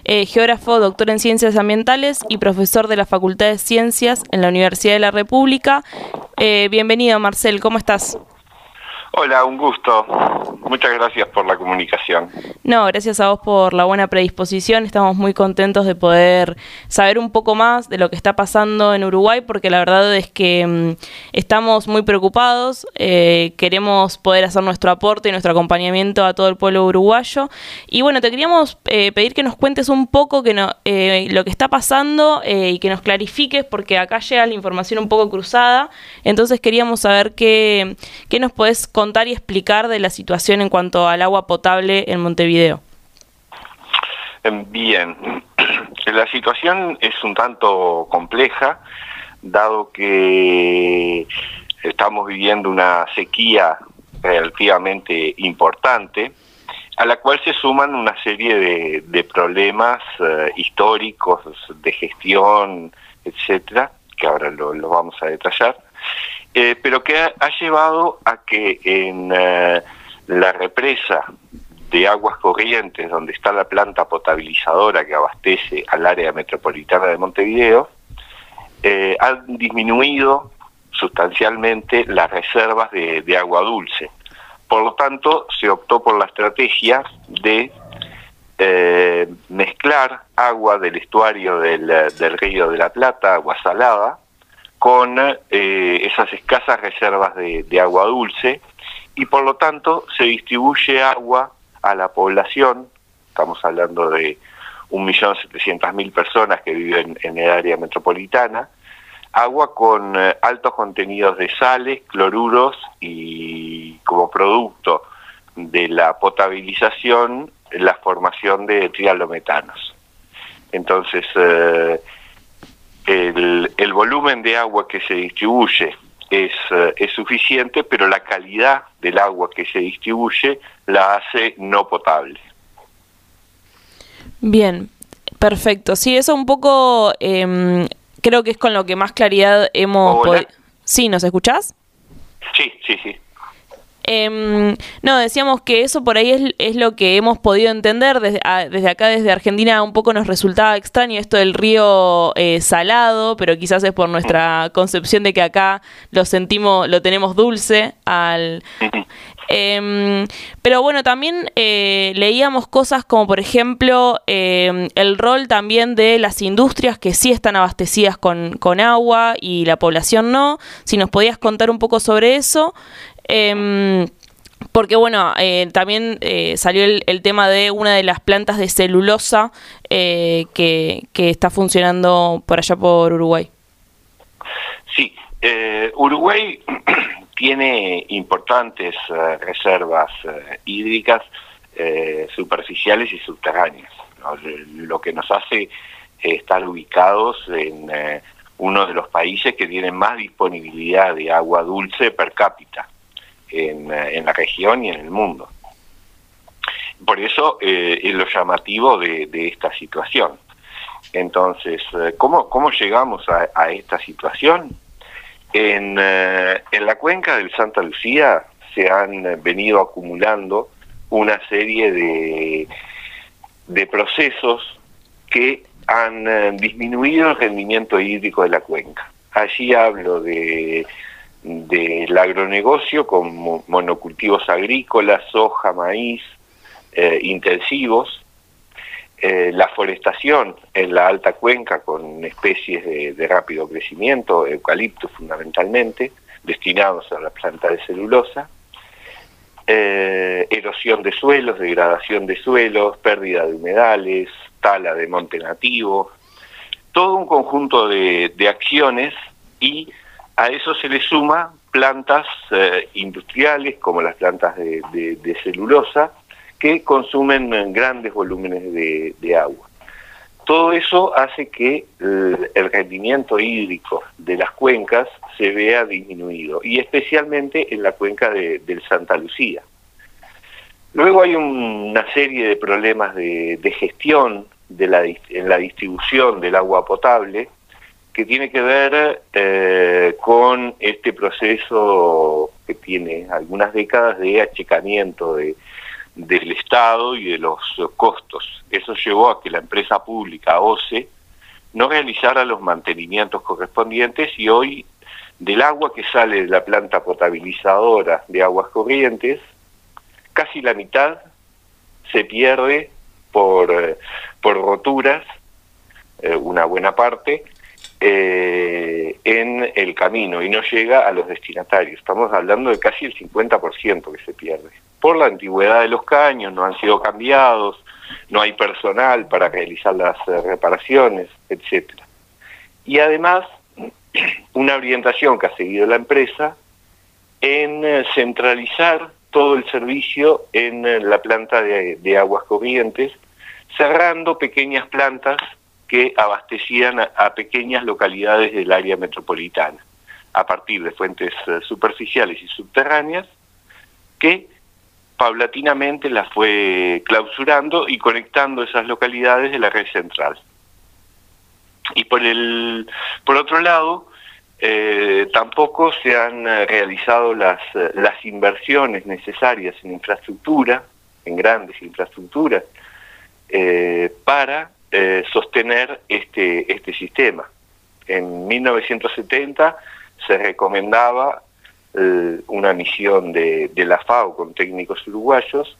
geógrafo, doctor en Ciencias Ambientales y profesor de la Facultad de Ciencias en la Universidad de la República. Bienvenido, Marcel, ¿cómo estás? Hola, un gusto. Muchas gracias por la comunicación. No, gracias a vos por la buena predisposición. Estamos muy contentos de poder saber un poco más de lo que está pasando en Uruguay, porque la verdad es que estamos muy preocupados. Queremos poder hacer nuestro aporte y nuestro acompañamiento a todo el pueblo uruguayo. Y bueno, te queríamos pedir que nos cuentes un poco lo que está pasando y que nos clarifiques, porque acá llega la información un poco cruzada. Entonces queríamos saber qué nos podés contar y explicar de la situación en cuanto al agua potable en Montevideo. Bien, la situación es un tanto compleja, dado que estamos viviendo una sequía relativamente importante, a la cual se suman una serie de problemas históricos, de gestión, etcétera, que ahora lo vamos a detallar. Pero que ha llevado a que en la represa de Aguas Corrientes, donde está la planta potabilizadora que abastece al área metropolitana de Montevideo, han disminuido sustancialmente las reservas de agua dulce. Por lo tanto, se optó por la estrategia de mezclar agua del estuario del Río de la Plata, agua salada, con esas escasas reservas de agua dulce, y por lo tanto se distribuye agua a la población. Estamos hablando de 1.700.000 personas que viven en el área metropolitana, agua con altos contenidos de sales, cloruros, y como producto de la potabilización, la formación de trialometanos. Entonces, el volumen de agua que se distribuye es suficiente, pero la calidad del agua que se distribuye la hace no potable. Bien, perfecto. Sí, eso un poco creo que es con lo que más claridad hemos podido... ¿Sí, nos escuchás? Sí. No, decíamos que eso por ahí es lo que hemos podido entender desde acá, desde Argentina. Un poco nos resultaba extraño esto del río salado, pero quizás es por nuestra concepción de que acá lo tenemos dulce pero bueno, también leíamos cosas como, por ejemplo, el rol también de las industrias que sí están abastecidas con agua y la población no. Si nos podías contar un poco sobre eso. Porque bueno, también salió el tema de una de las plantas de celulosa que está funcionando por allá por Uruguay. Sí, Uruguay tiene importantes reservas hídricas superficiales y subterráneas, ¿no? Lo que nos hace estar ubicados en uno de los países que tienen más disponibilidad de agua dulce per cápita en la región y en el mundo. Por eso es lo llamativo de esta situación. Entonces, ¿cómo llegamos a esta situación? En la cuenca del Santa Lucía se han venido acumulando una serie de procesos que han disminuido el rendimiento hídrico de la cuenca. Allí hablo del agronegocio con monocultivos agrícolas, soja, maíz, intensivos, la forestación en la alta cuenca con especies de rápido crecimiento, eucalipto fundamentalmente, destinados a la planta de celulosa, erosión de suelos, degradación de suelos, pérdida de humedales, tala de monte nativo, todo un conjunto de acciones, y a eso se le suma plantas industriales como las plantas de celulosa, que consumen grandes volúmenes de agua. Todo eso hace que el rendimiento hídrico de las cuencas se vea disminuido, y especialmente en la cuenca del Santa Lucía. Luego hay una serie de problemas de gestión en la distribución del agua potable, que tiene que ver con este proceso que tiene algunas décadas de achicamiento del Estado y de los costos. Eso llevó a que la empresa pública OCE no realizara los mantenimientos correspondientes y hoy del agua que sale de la planta potabilizadora de Aguas Corrientes, casi la mitad se pierde por roturas, una buena parte, en el camino y no llega a los destinatarios. Estamos hablando de casi el 50% que se pierde. Por la antigüedad de los caños, no han sido cambiados, no hay personal para realizar las reparaciones, etcétera. Y además, una orientación que ha seguido la empresa en centralizar todo el servicio en la planta de Aguas Corrientes, cerrando pequeñas plantas que abastecían a pequeñas localidades del área metropolitana, a partir de fuentes superficiales y subterráneas, que paulatinamente las fue clausurando y conectando esas localidades de la red central. Y por otro lado, tampoco se han realizado las inversiones necesarias en infraestructura, en grandes infraestructuras, para sostener este sistema. En 1970 se recomendaba una misión de la FAO con técnicos uruguayos,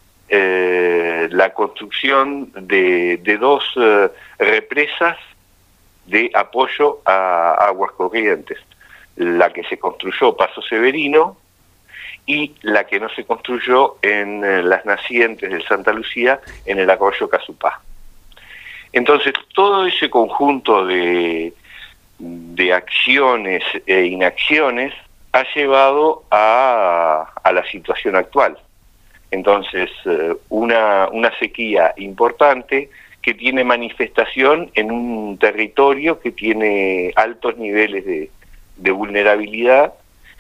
la construcción de dos represas de apoyo a Aguas Corrientes, la que se construyó Paso Severino y la que no se construyó en las nacientes de Santa Lucía, en el arroyo Casupá. Entonces, todo ese conjunto de acciones e inacciones ha llevado a la situación actual. Entonces, una sequía importante que tiene manifestación en un territorio que tiene altos niveles de vulnerabilidad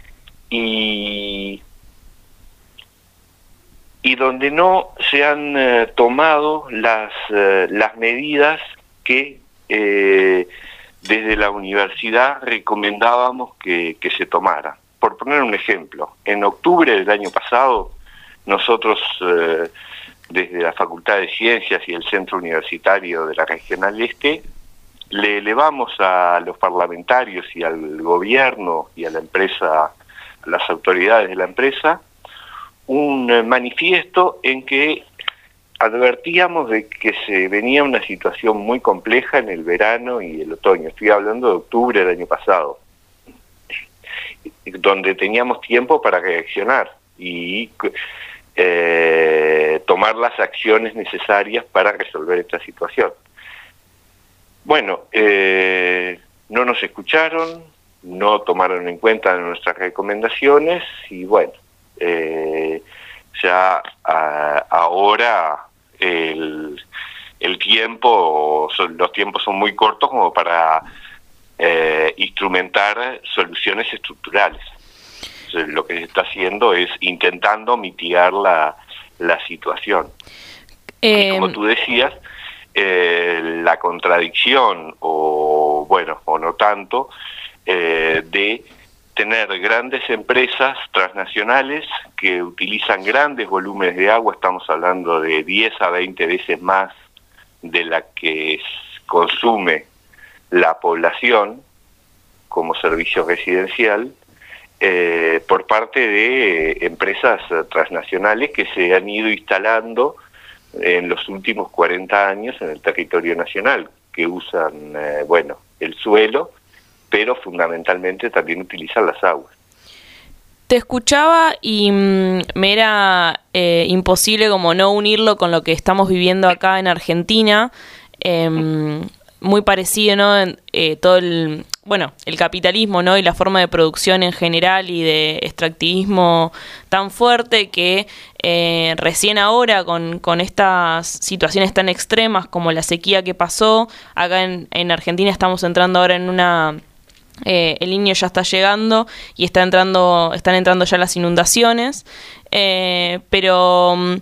y donde no se han tomado las medidas que desde la universidad recomendábamos que se tomaran. Por poner un ejemplo, en octubre del año pasado, nosotros desde la Facultad de Ciencias y el Centro Universitario de la Regional Este, le elevamos a los parlamentarios y al gobierno y a la empresa, a las autoridades de la empresa, un manifiesto en que advertíamos de que se venía una situación muy compleja en el verano y el otoño. Estoy hablando de octubre del año pasado, donde teníamos tiempo para reaccionar y tomar las acciones necesarias para resolver esta situación. Bueno, no nos escucharon, no tomaron en cuenta nuestras recomendaciones y bueno, ya ahora los tiempos son muy cortos como para instrumentar soluciones estructurales. Entonces, lo que se está haciendo es intentando mitigar la situación. Y como tú decías, la contradicción, o no tanto, de tener grandes empresas transnacionales que utilizan grandes volúmenes de agua, estamos hablando de 10 a 20 veces más de la que consume la población como servicio residencial, por parte de empresas transnacionales que se han ido instalando en los últimos 40 años en el territorio nacional, que usan, el suelo, pero fundamentalmente también utilizan las aguas. Te escuchaba y me era imposible como no unirlo con lo que estamos viviendo acá en Argentina, muy parecido, ¿no? Todo el capitalismo, ¿no? Y la forma de producción en general y de extractivismo tan fuerte que recién ahora con estas situaciones tan extremas como la sequía que pasó, acá en Argentina estamos entrando ahora en una... El Niño ya está llegando y están entrando ya las inundaciones, pero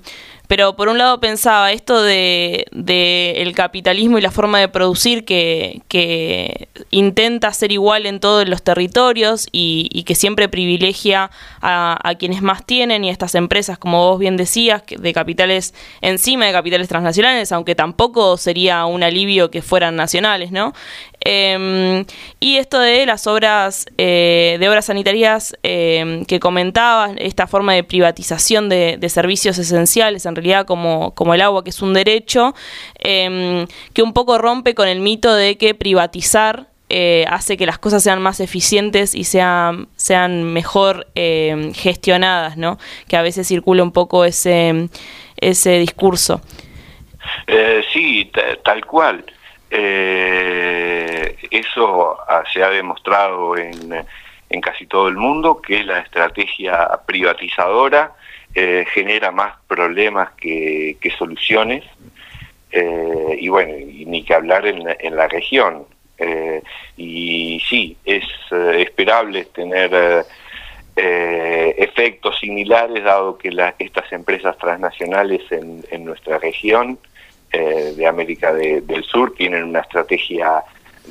Pero por un lado pensaba esto de el capitalismo y la forma de producir que intenta ser igual en todos los territorios y que siempre privilegia a quienes más tienen y a estas empresas, como vos bien decías, de capitales encima de capitales transnacionales, aunque tampoco sería un alivio que fueran nacionales, ¿no? Y esto de las obras sanitarias que comentabas, esta forma de privatización de servicios esenciales, en realidad como el agua, que es un derecho, que un poco rompe con el mito de que privatizar hace que las cosas sean más eficientes y sean mejor gestionadas, ¿no? Que a veces circula un poco ese discurso. Sí, tal cual. Eso se ha demostrado en casi todo el mundo, que la estrategia privatizadora genera más problemas que soluciones, y bueno, y ni que hablar en la región. Y sí, es esperable tener efectos similares, dado que estas empresas transnacionales en nuestra región de América del Sur tienen una estrategia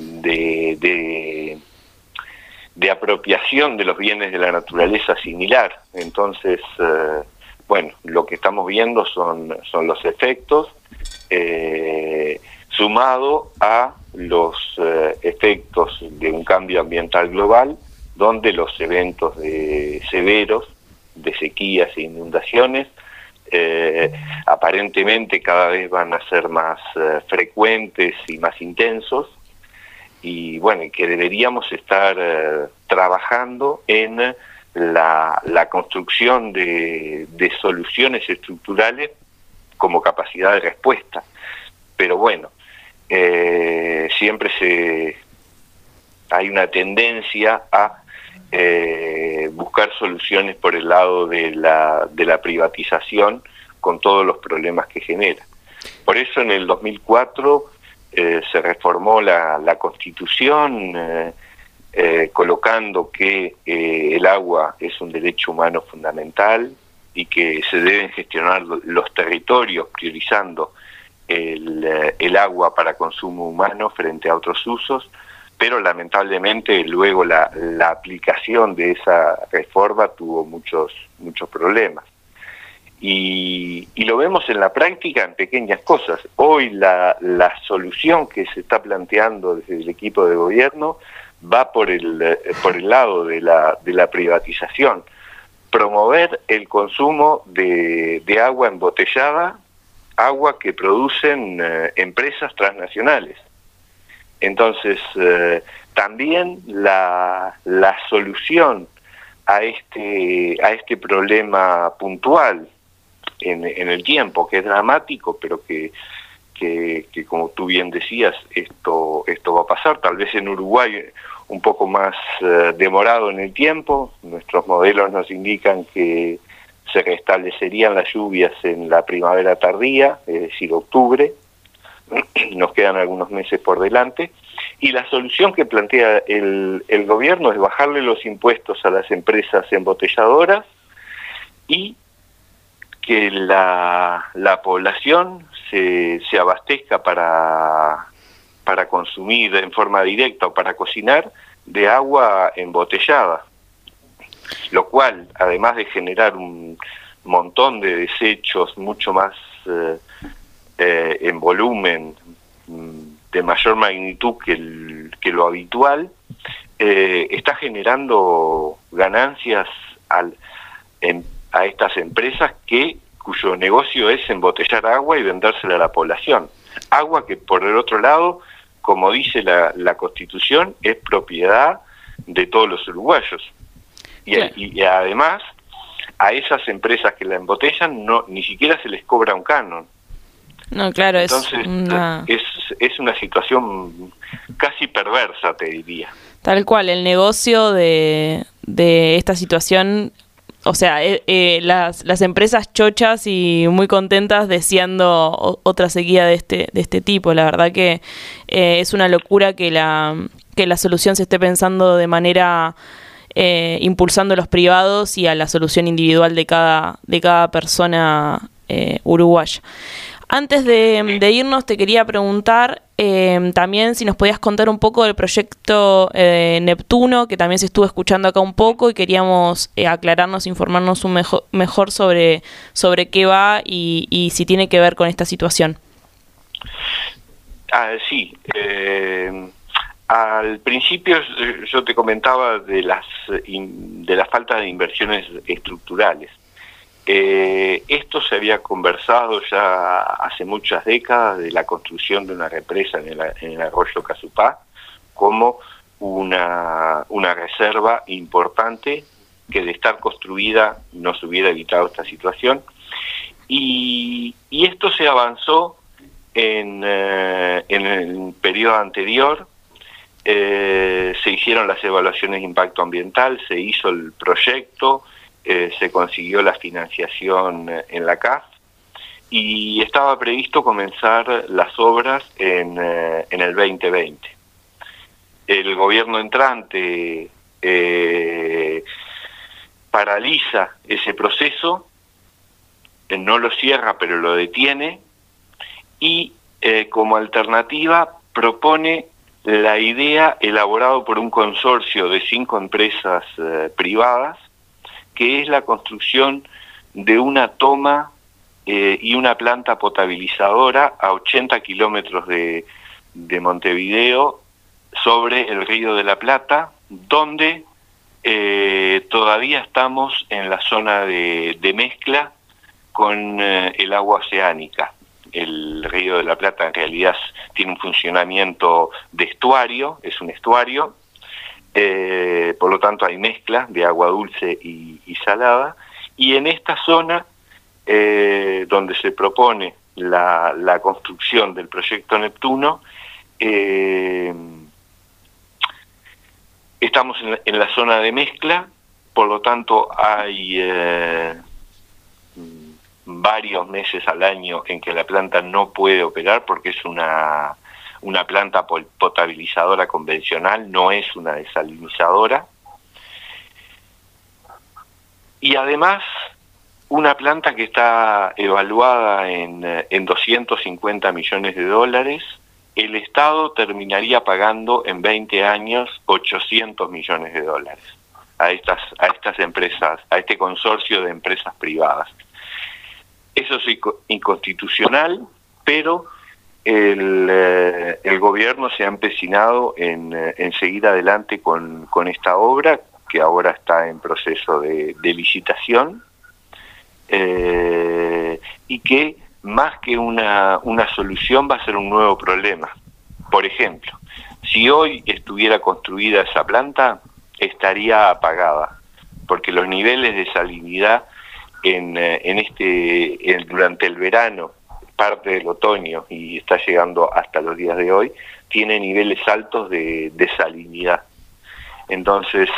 de apropiación de los bienes de la naturaleza similar. Entonces, bueno, lo que estamos viendo son los efectos, sumado a los efectos de un cambio ambiental global, donde los eventos severos de sequías e inundaciones aparentemente cada vez van a ser más frecuentes y más intensos, y bueno, que deberíamos estar trabajando en la construcción de soluciones estructurales como capacidad de respuesta. Pero bueno, siempre hay una tendencia a buscar soluciones por el lado de la privatización, con todos los problemas que genera. Por eso en el 2004 se reformó la Constitución, colocando que el agua es un derecho humano fundamental y que se deben gestionar los territorios priorizando el agua para consumo humano frente a otros usos. Pero lamentablemente luego la aplicación de esa reforma tuvo muchos problemas. Y lo vemos en la práctica en pequeñas cosas. Hoy la solución que se está planteando desde el equipo de gobierno va por el lado de la privatización. Promover el consumo de agua embotellada, agua que producen empresas transnacionales. Entonces, también la solución a este problema puntual en el tiempo, que es dramático, pero que como tú bien decías, esto va a pasar, tal vez en Uruguay un poco más demorado en el tiempo. Nuestros modelos nos indican que se restablecerían las lluvias en la primavera tardía, es decir, octubre. Nos quedan algunos meses por delante, y la solución que plantea el gobierno es bajarle los impuestos a las empresas embotelladoras y que la población se abastezca para consumir en forma directa o para cocinar de agua embotellada, lo cual, además de generar un montón de desechos mucho más en volumen, de mayor magnitud que lo habitual, está generando ganancias a estas empresas cuyo negocio es embotellar agua y vendérsela a la población. Agua que, por el otro lado, como dice la Constitución, es propiedad de todos los uruguayos. Y además, a esas empresas que la embotellan ni siquiera se les cobra un canon. No, claro, entonces es una situación casi perversa, te diría. Tal cual, el negocio de esta situación, o sea, las empresas chochas y muy contentas deseando otra sequía de este tipo. La verdad que es una locura que la solución se esté pensando de manera impulsando a los privados y a la solución individual de cada persona uruguaya. Antes de irnos, te quería preguntar también si nos podías contar un poco del proyecto Neptuno, que también se estuvo escuchando acá un poco y queríamos aclararnos, informarnos mejor sobre qué va y si tiene que ver con esta situación. Sí. Al principio yo te comentaba de la falta de inversiones estructurales. Esto se había conversado ya hace muchas décadas de la construcción de una represa en el arroyo Casupá como una reserva importante que de estar construida nos hubiera evitado esta situación. Y esto se avanzó en el periodo anterior. Se hicieron las evaluaciones de impacto ambiental, se hizo el proyecto, se consiguió la financiación en la CAF y estaba previsto comenzar las obras en el 2020. El gobierno entrante paraliza ese proceso, no lo cierra pero lo detiene y como alternativa propone la idea elaborada por un consorcio de 5 empresas privadas, que es la construcción de una toma y una planta potabilizadora a 80 kilómetros de Montevideo, sobre el Río de la Plata, donde todavía estamos en la zona de mezcla con el agua oceánica. El Río de la Plata en realidad tiene un funcionamiento de estuario, es un estuario, por lo tanto hay mezcla de agua dulce y salada, y en esta zona donde se propone la construcción del proyecto Neptuno, estamos en la zona de mezcla, por lo tanto hay varios meses al año en que la planta no puede operar porque es una planta potabilizadora convencional, no es una desalinizadora. Y además, una planta que está evaluada en 250 millones de dólares, el Estado terminaría pagando en 20 años 800 millones de dólares a estas empresas, a este consorcio de empresas privadas. Eso es inconstitucional, pero el gobierno se ha empecinado en seguir adelante con esta obra, que ahora está en proceso de licitación, y que más que una solución va a ser un nuevo problema. Por ejemplo, si hoy estuviera construida esa planta, estaría apagada, porque los niveles de salinidad durante el verano, parte del otoño y está llegando hasta los días de hoy, tiene niveles altos de salinidad. Entonces,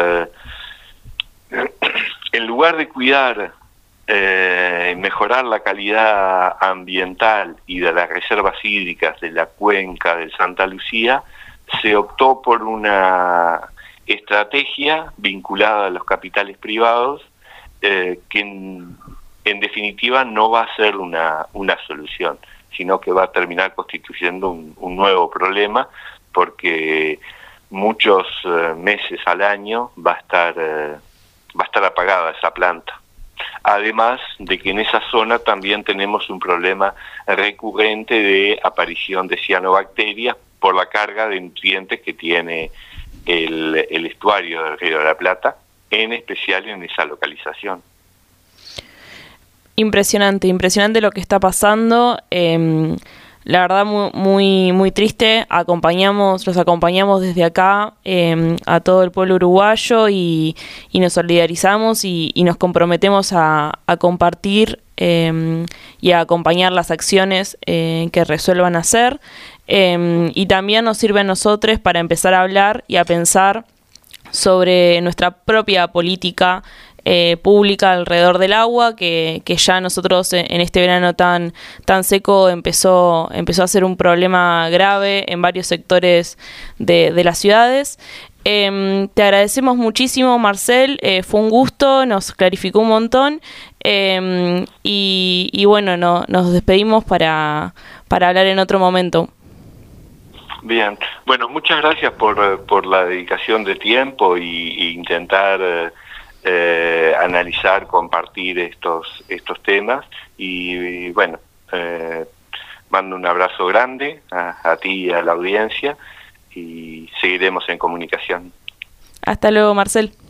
en lugar de cuidar, mejorar la calidad ambiental y de las reservas hídricas de la cuenca de Santa Lucía, se optó por una estrategia vinculada a los capitales privados, que en definitiva no va a ser una solución, sino que va a terminar constituyendo un nuevo problema, porque muchos meses al año va a estar apagada esa planta. Además de que en esa zona también tenemos un problema recurrente de aparición de cianobacterias por la carga de nutrientes que tiene el estuario del Río de la Plata, en especial en esa localización. Impresionante lo que está pasando. La verdad muy muy triste. Los acompañamos desde acá a todo el pueblo uruguayo y nos solidarizamos y nos comprometemos a compartir y a acompañar las acciones que resuelvan hacer, y también nos sirve a nosotros para empezar a hablar y a pensar sobre nuestra propia política pública alrededor del agua, que ya nosotros en este verano tan seco empezó a ser un problema grave en varios sectores de las ciudades. Te agradecemos muchísimo, Marcel, fue un gusto, nos clarificó un montón, Y bueno, nos despedimos para hablar en otro momento. Bien, bueno, muchas gracias por la dedicación de tiempo y intentar analizar, compartir estos temas y bueno, mando un abrazo grande a ti y a la audiencia y seguiremos en comunicación. Hasta luego, Marcel.